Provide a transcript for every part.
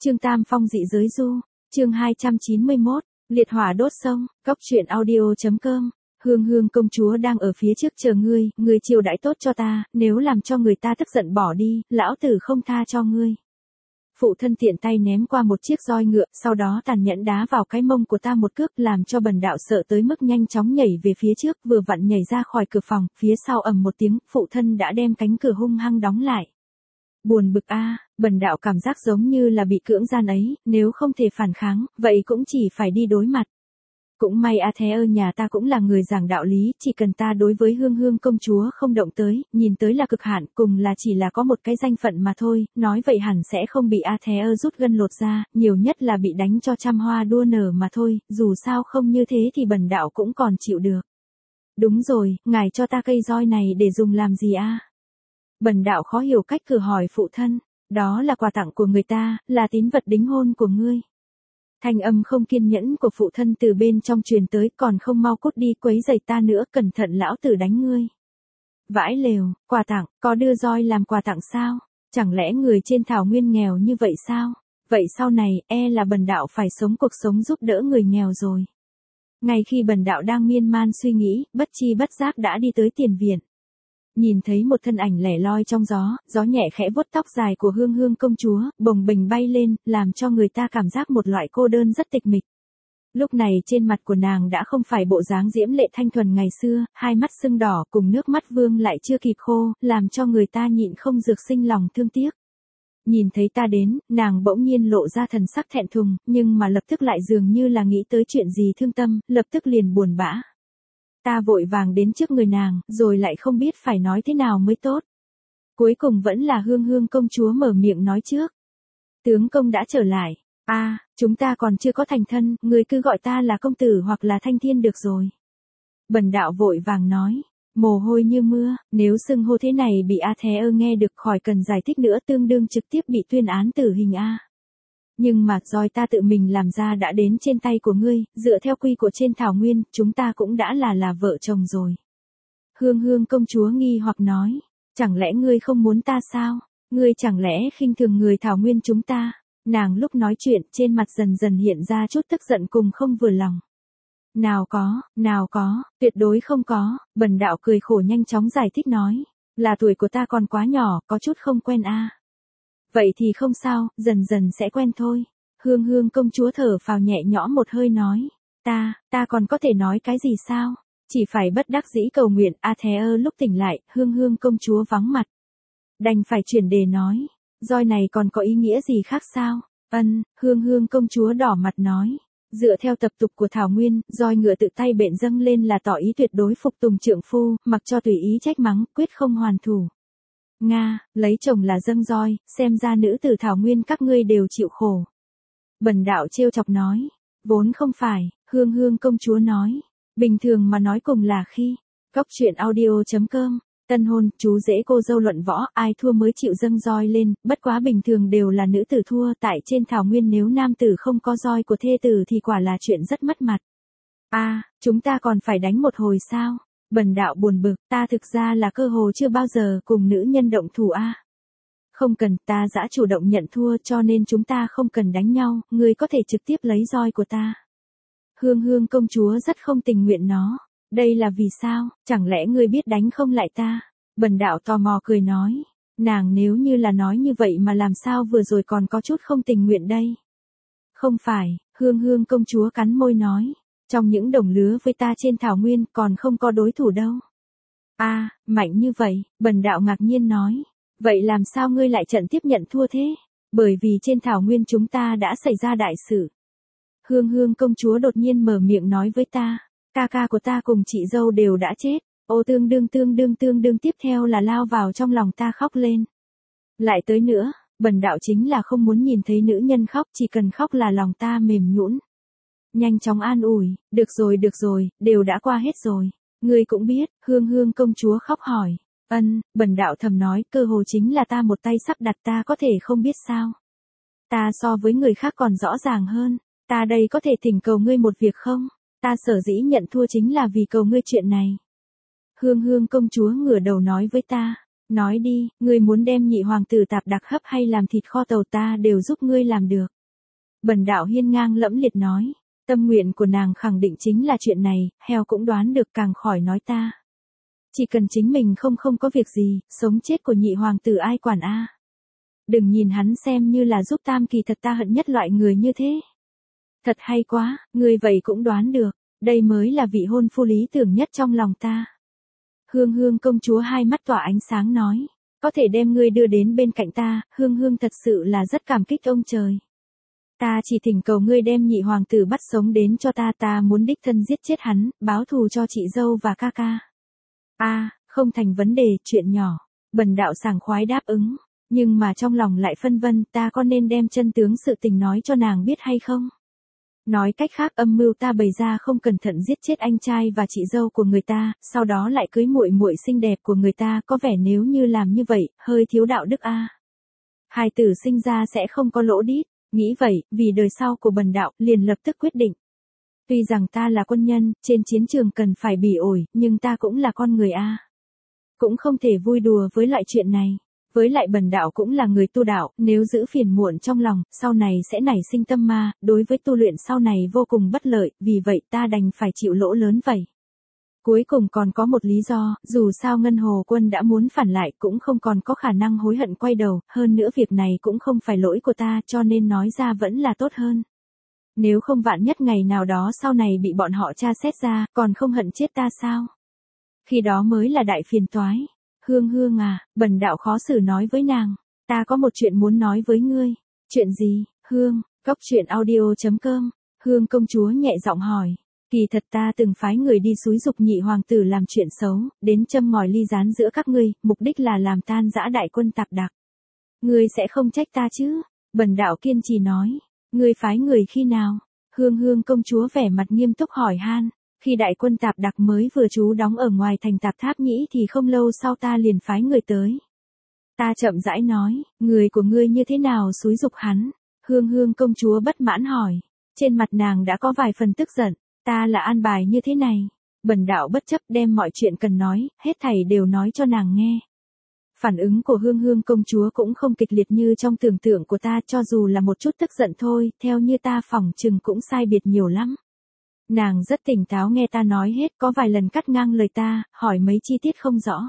Chương Tam Phong dị giới du, chương 291, liệt hỏa đốt sông, cóc truyện audio.com. Hương Hương công chúa đang ở phía trước chờ ngươi, ngươi chiều đãi tốt cho ta, nếu làm cho người ta tức giận bỏ đi, lão tử không tha cho ngươi. Phụ thân tiện tay ném qua một chiếc roi ngựa, sau đó tàn nhẫn đá vào cái mông của ta một cước, làm cho bần đạo sợ tới mức nhanh chóng nhảy về phía trước, vừa vặn nhảy ra khỏi cửa phòng, phía sau ầm một tiếng, phụ thân đã đem cánh cửa hung hăng đóng lại. Buồn bực a, bần đạo cảm giác giống như là bị cưỡng gian ấy, nếu không thể phản kháng, vậy cũng chỉ phải đi đối mặt. Cũng may a thế ơ, nhà ta cũng là người giảng đạo lý, chỉ cần ta đối với Hương Hương công chúa không động tới, nhìn tới là cực hạn, cùng là chỉ là có một cái danh phận mà thôi, nói vậy hẳn sẽ không bị a thế ơ rút gân lột ra, nhiều nhất là bị đánh cho trăm hoa đua nở mà thôi, dù sao không như thế thì bần đạo cũng còn chịu được. Đúng rồi, ngài cho ta cây roi này để dùng làm gì a? Bần đạo khó hiểu cách cử hỏi phụ thân, đó là quà tặng của người ta, là tín vật đính hôn của ngươi. Thanh âm không kiên nhẫn của phụ thân từ bên trong truyền tới, còn không mau cút đi quấy rầy ta nữa, cẩn thận lão tử đánh ngươi. Vãi lều, quà tặng, có đưa roi làm quà tặng sao? Chẳng lẽ người trên thảo nguyên nghèo như vậy sao? Vậy sau này, là bần đạo phải sống cuộc sống giúp đỡ người nghèo rồi. Ngay khi bần đạo đang miên man suy nghĩ, bất chi bất giác đã đi tới tiền viện. Nhìn thấy một thân ảnh lẻ loi trong gió, gió nhẹ khẽ vuốt tóc dài của Hương Hương công chúa, bồng bềnh bay lên, làm cho người ta cảm giác một loại cô đơn rất tịch mịch. Lúc này trên mặt của nàng đã không phải bộ dáng diễm lệ thanh thuần ngày xưa, hai mắt sưng đỏ cùng nước mắt vương lại chưa kịp khô, làm cho người ta nhịn không dược sinh lòng thương tiếc. Nhìn thấy ta đến, nàng bỗng nhiên lộ ra thần sắc thẹn thùng, nhưng mà lập tức lại dường như là nghĩ tới chuyện gì thương tâm, lập tức liền buồn bã. Ta vội vàng đến trước người nàng, rồi lại không biết phải nói thế nào mới tốt. Cuối cùng vẫn là Hương Hương công chúa mở miệng nói trước. Tướng công đã trở lại. Chúng ta còn chưa có thành thân, người cứ gọi ta là công tử hoặc là Thanh Thiên được rồi. Bần đạo vội vàng nói, mồ hôi như mưa, nếu xưng hô thế này bị A Thế ơ nghe được khỏi cần giải thích nữa, tương đương trực tiếp bị tuyên án tử hình a. Nhưng mà roi ta tự mình làm ra đã đến trên tay của ngươi, dựa theo quy của trên thảo nguyên, chúng ta cũng đã là vợ chồng rồi. Hương Hương công chúa nghi hoặc nói, chẳng lẽ ngươi không muốn ta sao? Ngươi chẳng lẽ khinh thường người thảo nguyên chúng ta? Nàng lúc nói chuyện trên mặt dần dần hiện ra chút tức giận cùng không vừa lòng. Nào có, tuyệt đối không có, bần đạo cười khổ nhanh chóng giải thích nói, là tuổi của ta còn quá nhỏ, có chút không quen a. Vậy thì không sao, dần dần sẽ quen thôi. Hương Hương công chúa thở phào nhẹ nhõm một hơi nói. Ta còn có thể nói cái gì sao? Chỉ phải bất đắc dĩ cầu nguyện. A Thế ơ lúc tỉnh lại, Hương Hương công chúa vắng mặt. Đành phải chuyển đề nói. Roi này còn có ý nghĩa gì khác sao? Hương Hương công chúa đỏ mặt nói. Dựa theo tập tục của Thảo Nguyên, roi ngựa tự tay bện dâng lên là tỏ ý tuyệt đối phục tùng trượng phu, mặc cho tùy ý trách mắng, quyết không hoàn thủ. Nga, lấy chồng là dâng roi, xem ra nữ tử Thảo Nguyên các ngươi đều chịu khổ. Bần đạo trêu chọc nói, vốn không phải, Hương Hương công chúa nói, bình thường mà nói cùng là khi, cóc truyện audio.com, tân hôn, chú rể cô dâu luận võ, ai thua mới chịu dâng roi lên, bất quá bình thường đều là nữ tử thua, tại trên Thảo Nguyên nếu nam tử không có roi của thê tử thì quả là chuyện rất mất mặt. Chúng ta còn phải đánh một hồi sao? Bần đạo buồn bực, ta thực ra là cơ hồ chưa bao giờ cùng nữ nhân động thủ a. Không cần, ta đã chủ động nhận thua cho nên chúng ta không cần đánh nhau, ngươi có thể trực tiếp lấy roi của ta. Hương Hương công chúa rất không tình nguyện nó. Đây là vì sao, chẳng lẽ ngươi biết đánh không lại ta? Bần đạo tò mò cười nói, nàng nếu như là nói như vậy mà làm sao vừa rồi còn có chút không tình nguyện đây? Không phải, Hương Hương công chúa cắn môi nói. Trong những đồng lứa với ta trên thảo nguyên còn không có đối thủ đâu. Mạnh như vậy, bần đạo ngạc nhiên nói. Vậy làm sao ngươi lại trận tiếp nhận thua thế? Bởi vì trên thảo nguyên chúng ta đã xảy ra đại sự. Hương Hương công chúa đột nhiên mở miệng nói với ta. Ca ca của ta cùng chị dâu đều đã chết. Tương đương tiếp theo là lao vào trong lòng ta khóc lên. Lại tới nữa, bần đạo chính là không muốn nhìn thấy nữ nhân khóc, chỉ cần khóc là lòng ta mềm nhũn. Nhanh chóng an ủi, được rồi, đều đã qua hết rồi. Ngươi cũng biết, Hương Hương công chúa khóc hỏi. Bần đạo thầm nói, cơ hồ chính là ta một tay sắp đặt, ta có thể không biết sao. Ta so với người khác còn rõ ràng hơn, ta đây có thể thỉnh cầu ngươi một việc không? Ta sở dĩ nhận thua chính là vì cầu ngươi chuyện này. Hương Hương công chúa ngửa đầu nói với ta, Nói đi, ngươi muốn đem nhị hoàng tử tạp đặc hấp hay làm thịt kho tàu ta đều giúp ngươi làm được. Bần đạo hiên ngang lẫm liệt nói. Tâm nguyện của nàng khẳng định chính là chuyện này, heo cũng đoán được càng khỏi nói ta. Chỉ cần chính mình không có việc gì, sống chết của nhị hoàng tử ai quản a. Đừng nhìn hắn xem như là giúp tam kỳ thật ta hận nhất loại người như thế. Thật hay quá, ngươi vậy cũng đoán được, đây mới là vị hôn phu lý tưởng nhất trong lòng ta. Hương Hương công chúa hai mắt tỏa ánh sáng nói, có thể đem ngươi đưa đến bên cạnh ta, Hương Hương thật sự là rất cảm kích ông trời. Ta chỉ thỉnh cầu ngươi đem nhị hoàng tử bắt sống đến cho ta muốn đích thân giết chết hắn, báo thù cho chị dâu và ca ca. Không thành vấn đề, chuyện nhỏ. Bần đạo sảng khoái đáp ứng, nhưng mà trong lòng lại phân vân, ta có nên đem chân tướng sự tình nói cho nàng biết hay không? Nói cách khác, âm mưu ta bày ra không cẩn thận giết chết anh trai và chị dâu của người ta, sau đó lại cưới muội muội xinh đẹp của người ta, có vẻ nếu như làm như vậy, hơi thiếu đạo đức a. Hài tử sinh ra sẽ không có lỗ đít, nghĩ vậy, vì đời sau của bần đạo, liền lập tức quyết định. Tuy rằng ta là quân nhân, trên chiến trường cần phải bỉ ổi, nhưng ta cũng là con người a. Cũng không thể vui đùa với loại chuyện này. Với lại bần đạo cũng là người tu đạo, nếu giữ phiền muộn trong lòng, sau này sẽ nảy sinh tâm ma, đối với tu luyện sau này vô cùng bất lợi, vì vậy ta đành phải chịu lỗ lớn vậy. Cuối cùng còn có một lý do, dù sao Ngân Hồ Quân đã muốn phản lại cũng không còn có khả năng hối hận quay đầu, hơn nữa việc này cũng không phải lỗi của ta cho nên nói ra vẫn là tốt hơn. Nếu không vạn nhất ngày nào đó sau này bị bọn họ tra xét ra, còn không hận chết ta sao? Khi đó mới là đại phiền toái. Hương Hương à, bần đạo khó xử nói với nàng, ta có một chuyện muốn nói với ngươi. Chuyện gì, Hương? Cóc truyện audio.com. Hương công chúa nhẹ giọng hỏi. Kỳ thật ta từng phái người đi xúi giục nhị hoàng tử làm chuyện xấu, đến châm ngòi ly gián giữa các ngươi, mục đích là làm tan rã đại quân tạp đặc. Ngươi sẽ không trách ta chứ? Bần đạo kiên trì nói. Ngươi phái người khi nào? Hương Hương công chúa vẻ mặt nghiêm túc hỏi han. Khi đại quân tạp đặc mới vừa trú đóng ở ngoài thành Tạp Tháp Nhĩ thì không lâu sau ta liền phái người tới. Ta chậm rãi nói, người của ngươi như thế nào xúi giục hắn? Hương Hương công chúa bất mãn hỏi. Trên mặt nàng đã có vài phần tức giận, ta là an bài như thế này. Bần đạo bất chấp đem mọi chuyện cần nói, hết thảy đều nói cho nàng nghe. Phản ứng của Hương Hương công chúa cũng không kịch liệt như trong tưởng tượng của ta, cho dù là một chút tức giận thôi, theo như ta phỏng chừng cũng sai biệt nhiều lắm. Nàng rất tỉnh táo nghe ta nói hết, có vài lần cắt ngang lời ta, hỏi mấy chi tiết không rõ.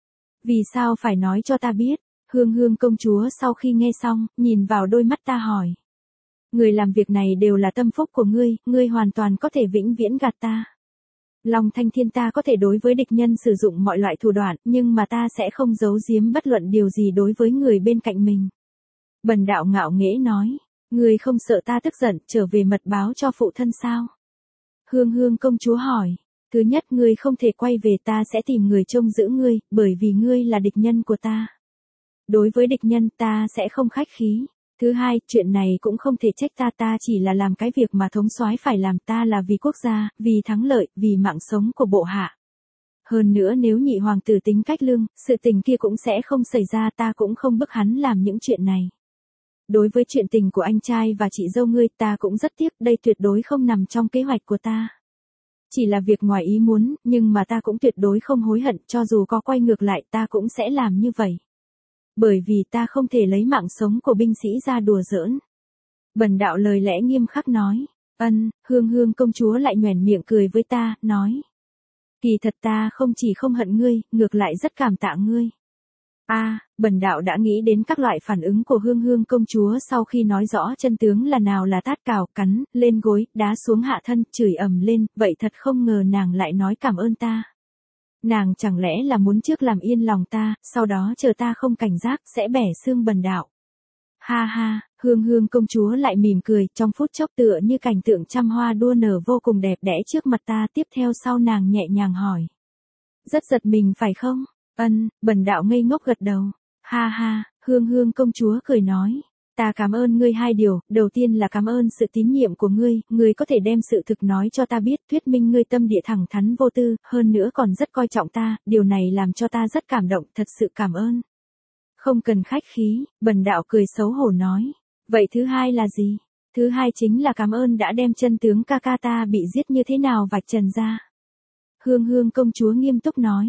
Vì sao phải nói cho ta biết? Hương Hương công chúa sau khi nghe xong, nhìn vào đôi mắt ta hỏi. Người làm việc này đều là tâm phúc của ngươi hoàn toàn có thể vĩnh viễn gạt ta. Long Thanh Thiên ta có thể đối với địch nhân sử dụng mọi loại thủ đoạn, nhưng mà ta sẽ không giấu giếm bất luận điều gì đối với người bên cạnh mình. Bần đạo ngạo nghễ nói, ngươi không sợ ta tức giận trở về mật báo cho phụ thân sao? Hương Hương công chúa hỏi, thứ nhất ngươi không thể quay về, ta sẽ tìm người trông giữ ngươi, bởi vì ngươi là địch nhân của ta. Đối với địch nhân ta sẽ không khách khí. Thứ hai, chuyện này cũng không thể trách ta chỉ là làm cái việc mà thống soái phải làm, ta là vì quốc gia, vì thắng lợi, vì mạng sống của bộ hạ. Hơn nữa nếu nhị hoàng tử tính cách lương, sự tình kia cũng sẽ không xảy ra, ta cũng không bức hắn làm những chuyện này. Đối với chuyện tình của anh trai và chị dâu ngươi ta cũng rất tiếc, đây tuyệt đối không nằm trong kế hoạch của ta. Chỉ là việc ngoài ý muốn, nhưng mà ta cũng tuyệt đối không hối hận, cho dù có quay ngược lại ta cũng sẽ làm như vậy. Bởi vì ta không thể lấy mạng sống của binh sĩ ra đùa giỡn. Bần đạo lời lẽ nghiêm khắc nói. Hương Hương công chúa lại nhoẻn miệng cười với ta, nói. Kỳ thật ta không chỉ không hận ngươi, ngược lại rất cảm tạ ngươi. Bần đạo đã nghĩ đến các loại phản ứng của Hương Hương công chúa sau khi nói rõ chân tướng là nào là tát cào, cắn, lên gối, đá xuống hạ thân, chửi ầm lên, vậy thật không ngờ nàng lại nói cảm ơn ta. Nàng chẳng lẽ là muốn trước làm yên lòng ta, sau đó chờ ta không cảnh giác, sẽ bẻ xương bần đạo. Ha ha, Hương Hương công chúa lại mỉm cười, trong phút chốc tựa như cảnh tượng trăm hoa đua nở vô cùng đẹp đẽ trước mặt ta, tiếp theo sau nàng nhẹ nhàng hỏi. Rất giật mình phải không? Bần đạo ngây ngốc gật đầu. Ha ha, Hương Hương công chúa cười nói. Ta cảm ơn ngươi hai điều, đầu tiên là cảm ơn sự tín nhiệm của ngươi có thể đem sự thực nói cho ta biết, thuyết minh ngươi tâm địa thẳng thắn vô tư, hơn nữa còn rất coi trọng ta, điều này làm cho ta rất cảm động, thật sự cảm ơn. Không cần khách khí, bần đạo cười xấu hổ nói. Vậy thứ hai là gì? Thứ hai chính là cảm ơn đã đem chân tướng ca ca ta bị giết như thế nào vạch trần ra. Hương Hương công chúa nghiêm túc nói.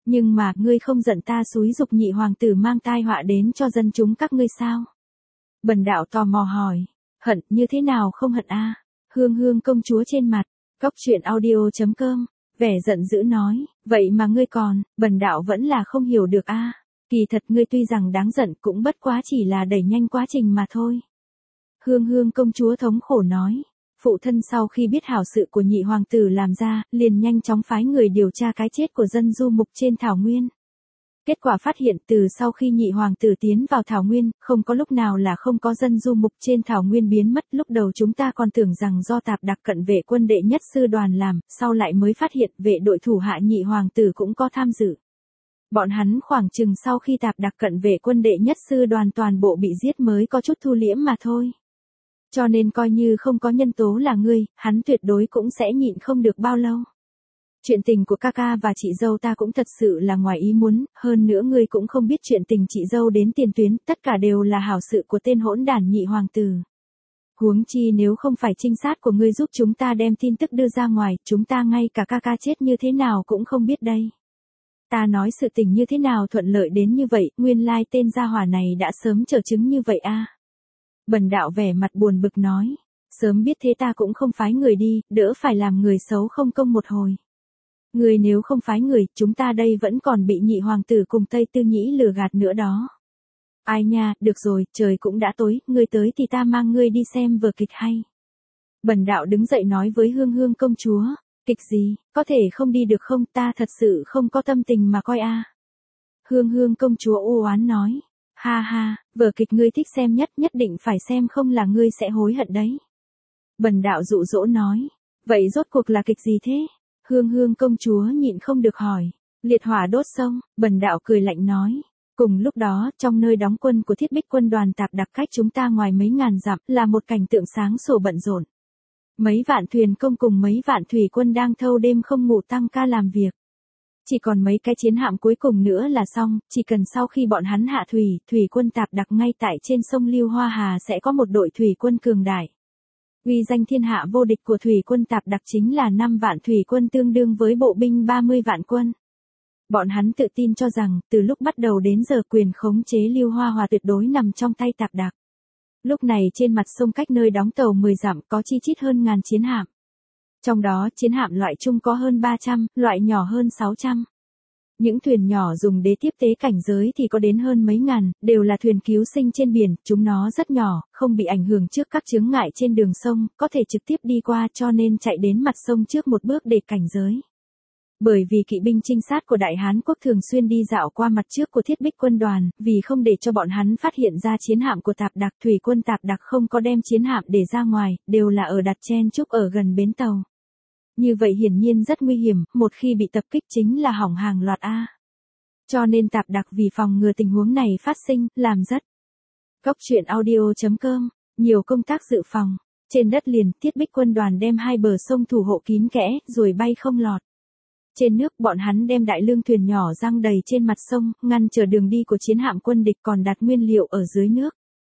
Nhưng mà, ngươi không giận ta xúi giục nhị hoàng tử mang tai họa đến cho dân chúng các ngươi sao? Bần đạo tò mò hỏi. Hận, như thế nào không hận a? Hương hương công chúa trên mặt. Cóc truyện audio.com. Vẻ giận dữ nói, vậy mà ngươi còn, bần đạo vẫn là không hiểu được a. Kỳ thật ngươi tuy rằng đáng giận cũng bất quá chỉ là đẩy nhanh quá trình mà thôi. Hương hương công chúa thống khổ nói. Phụ thân sau khi biết hảo sự của nhị hoàng tử làm ra, liền nhanh chóng phái người điều tra cái chết của dân du mục trên thảo nguyên. Kết quả phát hiện từ sau khi nhị hoàng tử tiến vào thảo nguyên, không có lúc nào là không có dân du mục trên thảo nguyên biến mất. Lúc đầu chúng ta còn tưởng rằng do tạp đặc cận vệ quân đệ nhất sư đoàn làm, sau lại mới phát hiện vệ đội thủ hạ nhị hoàng tử cũng có tham dự. Bọn hắn khoảng chừng sau khi tạp đặc cận vệ quân đệ nhất sư đoàn toàn bộ bị giết mới có chút thu liễm mà thôi. Cho nên coi như không có nhân tố là ngươi, hắn tuyệt đối cũng sẽ nhịn không được bao lâu. Chuyện tình của ca ca và chị dâu ta cũng thật sự là ngoài ý muốn, hơn nữa ngươi cũng không biết chuyện tình chị dâu đến tiền tuyến, tất cả đều là hảo sự của tên hỗn đản nhị hoàng tử. Huống chi nếu không phải trinh sát của ngươi giúp chúng ta đem tin tức đưa ra ngoài, chúng ta ngay cả ca ca chết như thế nào cũng không biết đây. Ta nói sự tình như thế nào thuận lợi đến như vậy, nguyên lai tên gia hỏa này đã sớm trở chứng như vậy a. Bần đạo vẻ mặt buồn bực nói, sớm biết thế ta cũng không phái người đi, đỡ phải làm người xấu không công một hồi. Người nếu không phái người, chúng ta đây vẫn còn bị nhị hoàng tử cùng Tây Tư Nhĩ lừa gạt nữa đó. Ai nha, được rồi, trời cũng đã tối, ngươi tới thì ta mang ngươi đi xem vở kịch hay. Bần đạo đứng dậy nói với hương hương công chúa, kịch gì, có thể không đi được không, ta thật sự không có tâm tình mà coi a. Hương hương công chúa u oán nói, ha ha, vở kịch ngươi thích xem nhất định phải xem không là ngươi sẽ hối hận đấy. Bần đạo dụ dỗ nói, vậy rốt cuộc là kịch gì thế? Hương hương công chúa nhịn không được hỏi, liệt hỏa đốt sông, bần đạo cười lạnh nói. Cùng lúc đó, trong nơi đóng quân của thiết bích quân đoàn tạp đặc cách chúng ta ngoài mấy ngàn dặm là một cảnh tượng sáng sủa bận rộn. Mấy vạn thuyền công cùng mấy vạn thủy quân đang thâu đêm không ngủ tăng ca làm việc. Chỉ còn mấy cái chiến hạm cuối cùng nữa là xong, chỉ cần sau khi bọn hắn hạ thủy, thủy quân tạp đặc ngay tại trên sông Lưu Hoa Hà sẽ có một đội thủy quân cường đại. Uy danh thiên hạ vô địch của thủy quân tạp đặc chính là 5 vạn thủy quân tương đương với bộ binh 30 vạn quân. Bọn hắn tự tin cho rằng, từ lúc bắt đầu đến giờ quyền khống chế Lưu Hoa Hòa tuyệt đối nằm trong tay tạp đặc. Lúc này trên mặt sông cách nơi đóng tàu 10 dặm có chi chít hơn ngàn chiến hạm. Trong đó chiến hạm loại trung có hơn 300, loại nhỏ hơn 600. Những thuyền nhỏ dùng để tiếp tế cảnh giới thì có đến hơn mấy ngàn, đều là thuyền cứu sinh trên biển, chúng nó rất nhỏ, không bị ảnh hưởng trước các chướng ngại trên đường sông, có thể trực tiếp đi qua cho nên chạy đến mặt sông trước một bước để cảnh giới. Bởi vì kỵ binh trinh sát của Đại Hán Quốc thường xuyên đi dạo qua mặt trước của thiết bích quân đoàn, vì không để cho bọn hắn phát hiện ra chiến hạm của tạp đặc, thủy quân tạp đặc không có đem chiến hạm để ra ngoài, đều là ở đặt chen chúc ở gần bến tàu. Như vậy hiển nhiên rất nguy hiểm, một khi bị tập kích chính là hỏng hàng loạt A. Cho nên tạp đặc vì phòng ngừa tình huống này phát sinh, làm rất. Cóc truyện audio.com, nhiều công tác dự phòng. Trên đất liền, thiết bích quân đoàn đem hai bờ sông thủ hộ kín kẽ, rồi bay không lọt. Trên nước, bọn hắn đem đại lương thuyền nhỏ giăng đầy trên mặt sông, ngăn trở đường đi của chiến hạm quân địch còn đặt nguyên liệu ở dưới nước.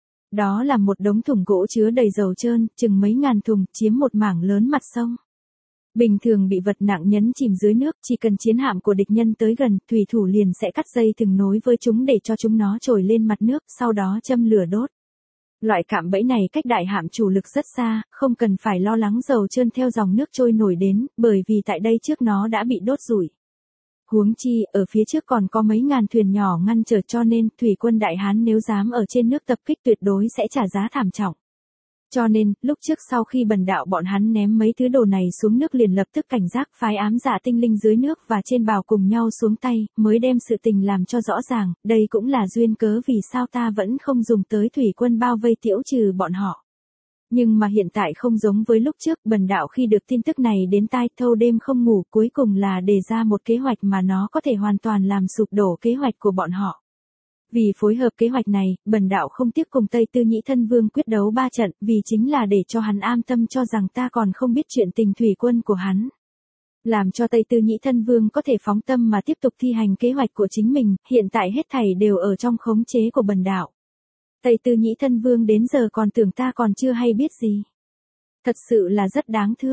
Đó là một đống thùng gỗ chứa đầy dầu trơn, chừng mấy ngàn thùng, chiếm một mảng lớn mặt sông. Bình thường bị vật nặng nhấn chìm dưới nước, chỉ cần chiến hạm của địch nhân tới gần, thủy thủ liền sẽ cắt dây thừng nối với chúng để cho chúng nó trồi lên mặt nước, sau đó châm lửa đốt. Loại cạm bẫy này cách đại hạm chủ lực rất xa, không cần phải lo lắng dầu trơn theo dòng nước trôi nổi đến, bởi vì tại đây trước nó đã bị đốt rủi. Huống chi, ở phía trước còn có mấy ngàn thuyền nhỏ ngăn trở cho nên, thủy quân Đại Hán nếu dám ở trên nước tập kích tuyệt đối sẽ trả giá thảm trọng. Cho nên, lúc trước sau khi bần đạo bọn hắn ném mấy thứ đồ này xuống nước liền lập tức cảnh giác phái ám dạ tinh linh dưới nước và trên bào cùng nhau xuống tay, mới đem sự tình làm cho rõ ràng, đây cũng là duyên cớ vì sao ta vẫn không dùng tới thủy quân bao vây tiễu trừ bọn họ. Nhưng mà hiện tại không giống với lúc trước, bần đạo khi được tin tức này đến tai thâu đêm không ngủ cuối cùng là đề ra một kế hoạch mà nó có thể hoàn toàn làm sụp đổ kế hoạch của bọn họ. Vì phối hợp kế hoạch này, bần đạo không tiếc cùng Tây Tư Nhĩ Thân Vương quyết đấu 3 trận, vì chính là để cho hắn an tâm cho rằng ta còn không biết chuyện tình thủy quân của hắn. Làm cho Tây Tư Nhĩ Thân Vương có thể phóng tâm mà tiếp tục thi hành kế hoạch của chính mình, hiện tại hết thảy đều ở trong khống chế của bần đạo. Tây Tư Nhĩ Thân Vương đến giờ còn tưởng ta còn chưa hay biết gì. Thật sự là rất đáng thương.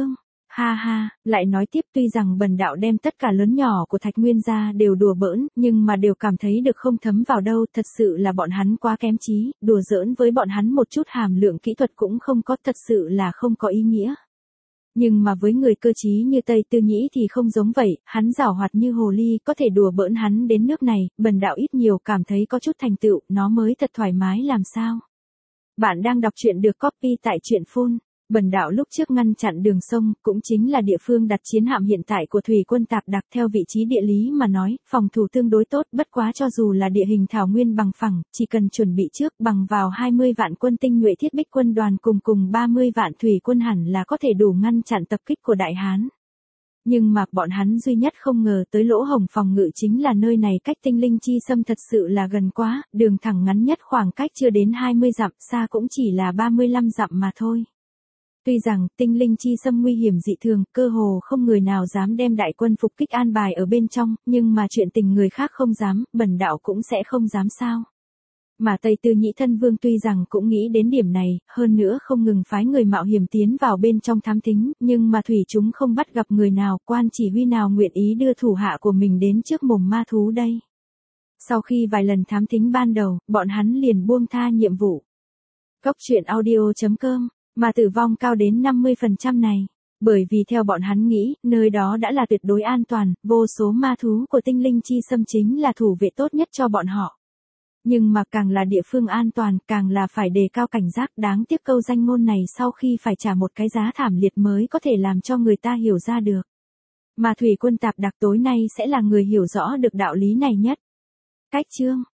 Ha ha, lại nói tiếp tuy rằng bần đạo đem tất cả lớn nhỏ của Thạch Nguyên gia đều đùa bỡn, nhưng mà đều cảm thấy được không thấm vào đâu, thật sự là bọn hắn quá kém trí, đùa giỡn với bọn hắn một chút hàm lượng kỹ thuật cũng không có, thật sự là không có ý nghĩa. Nhưng mà với người cơ trí như Tây Tư Nhĩ thì không giống vậy, hắn giảo hoạt như hồ ly, có thể đùa bỡn hắn đến nước này, bần đạo ít nhiều cảm thấy có chút thành tựu, nó mới thật thoải mái làm sao. Bạn đang đọc truyện được copy tại truyện Phun. Bần đạo lúc trước ngăn chặn đường sông, cũng chính là địa phương đặt chiến hạm hiện tại của thủy quân Tạp Đặc, theo vị trí địa lý mà nói, phòng thủ tương đối tốt, bất quá cho dù là địa hình thảo nguyên bằng phẳng, chỉ cần chuẩn bị trước bằng vào 20 vạn quân tinh nhuệ thiết bích quân đoàn cùng 30 vạn thủy quân hẳn là có thể đủ ngăn chặn tập kích của Đại Hán. Nhưng mà bọn hắn duy nhất không ngờ tới lỗ hổng phòng ngự chính là nơi này cách Tinh Linh Chi Sâm thật sự là gần quá, đường thẳng ngắn nhất khoảng cách chưa đến 20 dặm, xa cũng chỉ là 35 dặm mà thôi. Tuy rằng Tinh Linh Chi Sâm nguy hiểm dị thường, cơ hồ không người nào dám đem đại quân phục kích an bài ở bên trong, nhưng mà chuyện tình người khác không dám, bần đạo cũng sẽ không dám sao. Mà Tây Tư Nhĩ thân vương tuy rằng cũng nghĩ đến điểm này, hơn nữa không ngừng phái người mạo hiểm tiến vào bên trong thám thính, nhưng mà thủy chúng không bắt gặp người nào, quan chỉ huy nào nguyện ý đưa thủ hạ của mình đến trước mồm ma thú đây. Sau khi vài lần thám thính ban đầu, bọn hắn liền buông tha nhiệm vụ. Cốc truyện audio.com, mà tử vong cao đến 50% này. Bởi vì theo bọn hắn nghĩ, nơi đó đã là tuyệt đối an toàn, vô số ma thú của Tinh Linh Chi Sâm chính là thủ vệ tốt nhất cho bọn họ. Nhưng mà càng là địa phương an toàn, càng là phải đề cao cảnh giác, đáng tiếc câu danh ngôn này sau khi phải trả một cái giá thảm liệt mới có thể làm cho người ta hiểu ra được. Mà thủy quân Tạp Đặc tối nay sẽ là người hiểu rõ được đạo lý này nhất. Cách chương